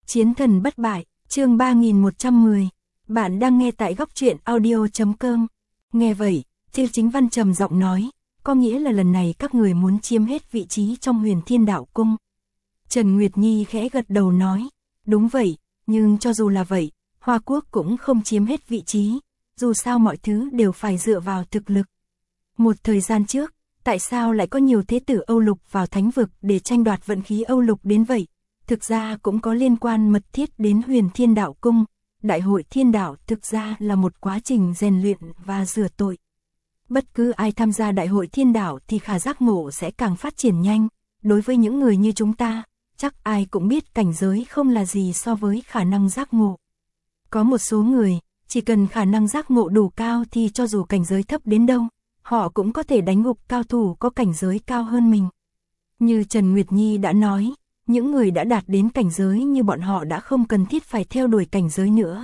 Chiến thần bất bại, chương 3110. Bạn đang nghe tại góc truyện audio.com. Nghe vậy, Tiêu Chính Văn trầm giọng nói, có nghĩa là lần này các người muốn chiếm hết vị trí trong Huyền Thiên Đạo Cung. Trần Nguyệt Nhi khẽ gật đầu nói, đúng vậy, nhưng cho dù là vậy, Hoa Quốc cũng không chiếm hết vị trí, dù sao mọi thứ đều phải dựa vào thực lực. Một thời gian trước, tại sao lại có nhiều thế tử Âu Lục vào thánh vực để tranh đoạt vận khí Âu Lục đến vậy? Thực ra cũng có liên quan mật thiết đến Huyền Thiên Đạo Cung. Đại hội Thiên Đạo thực ra là một quá trình rèn luyện và rửa tội. Bất cứ ai tham gia Đại hội Thiên Đạo thì khả giác ngộ sẽ càng phát triển nhanh. Đối với những người như chúng ta, chắc ai cũng biết cảnh giới không là gì so với khả năng giác ngộ. Có một số người, chỉ cần khả năng giác ngộ đủ cao thì cho dù cảnh giới thấp đến đâu, họ cũng có thể đánh gục cao thủ có cảnh giới cao hơn mình. Như Trần Nguyệt Nhi đã nói, những người đã đạt đến cảnh giới như bọn họ đã không cần thiết phải theo đuổi cảnh giới nữa.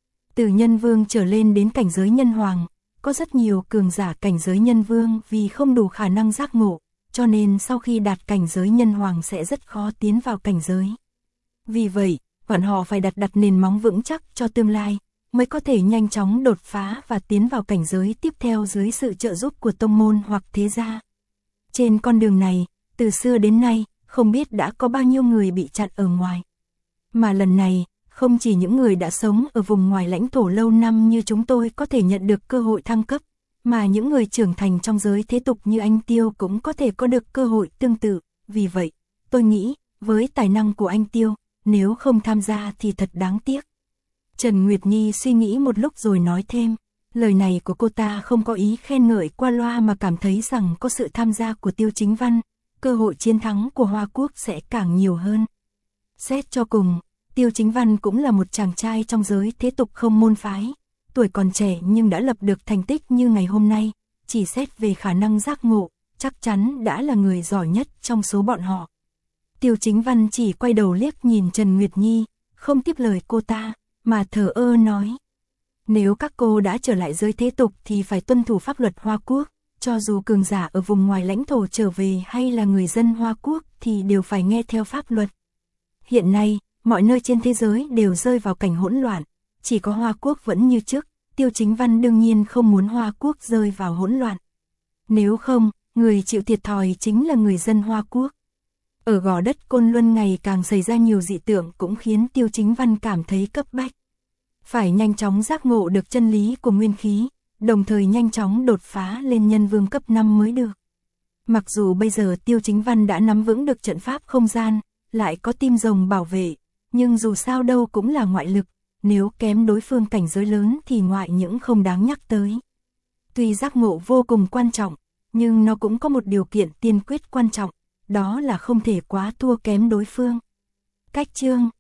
Từ nhân vương trở lên đến cảnh giới nhân hoàng, có rất nhiều cường giả cảnh giới nhân vương vì không đủ khả năng giác ngộ, cho nên sau khi đạt cảnh giới nhân hoàng sẽ rất khó tiến vào cảnh giới. Vì vậy, bọn họ phải đặt nền móng vững chắc cho tương lai, mới có thể nhanh chóng đột phá và tiến vào cảnh giới tiếp theo dưới sự trợ giúp của tông môn hoặc thế gia. Trên con đường này, từ xưa đến nay, không biết đã có bao nhiêu người bị chặn ở ngoài. Mà lần này, không chỉ những người đã sống ở vùng ngoài lãnh thổ lâu năm như chúng tôi có thể nhận được cơ hội thăng cấp, mà những người trưởng thành trong giới thế tục như anh Tiêu cũng có thể có được cơ hội tương tự. Vì vậy, tôi nghĩ, với tài năng của anh Tiêu, nếu không tham gia thì thật đáng tiếc. Trần Nguyệt Nhi suy nghĩ một lúc rồi nói thêm, lời này của cô ta không có ý khen ngợi qua loa mà cảm thấy rằng có sự tham gia của Tiêu Chính Văn, cơ hội chiến thắng của Hoa Quốc sẽ càng nhiều hơn. Xét cho cùng, Tiêu Chính Văn cũng là một chàng trai trong giới thế tục không môn phái, tuổi còn trẻ nhưng đã lập được thành tích như ngày hôm nay, chỉ xét về khả năng giác ngộ, chắc chắn đã là người giỏi nhất trong số bọn họ. Tiêu Chính Văn chỉ quay đầu liếc nhìn Trần Nguyệt Nhi, không tiếp lời cô ta, mà thờ ơ nói. Nếu các cô đã trở lại giới thế tục thì phải tuân thủ pháp luật Hoa Quốc, cho dù cường giả ở vùng ngoài lãnh thổ trở về hay là người dân Hoa Quốc thì đều phải nghe theo pháp luật. Hiện nay, mọi nơi trên thế giới đều rơi vào cảnh hỗn loạn, chỉ có Hoa Quốc vẫn như trước, Tiêu Chính Văn đương nhiên không muốn Hoa Quốc rơi vào hỗn loạn. Nếu không, người chịu thiệt thòi chính là người dân Hoa Quốc. Ở gò đất Côn Luân ngày càng xảy ra nhiều dị tượng cũng khiến Tiêu Chính Văn cảm thấy cấp bách. Phải nhanh chóng giác ngộ được chân lý của nguyên khí, đồng thời nhanh chóng đột phá lên nhân vương cấp 5 mới được. Mặc dù bây giờ Tiêu Chính Văn đã nắm vững được trận pháp không gian, lại có tim rồng bảo vệ, nhưng dù sao đâu cũng là ngoại lực, nếu kém đối phương cảnh giới lớn thì ngoại những không đáng nhắc tới. Tuy giác ngộ vô cùng quan trọng, nhưng nó cũng có một điều kiện tiên quyết quan trọng, đó là không thể quá thua kém đối phương. Cách chương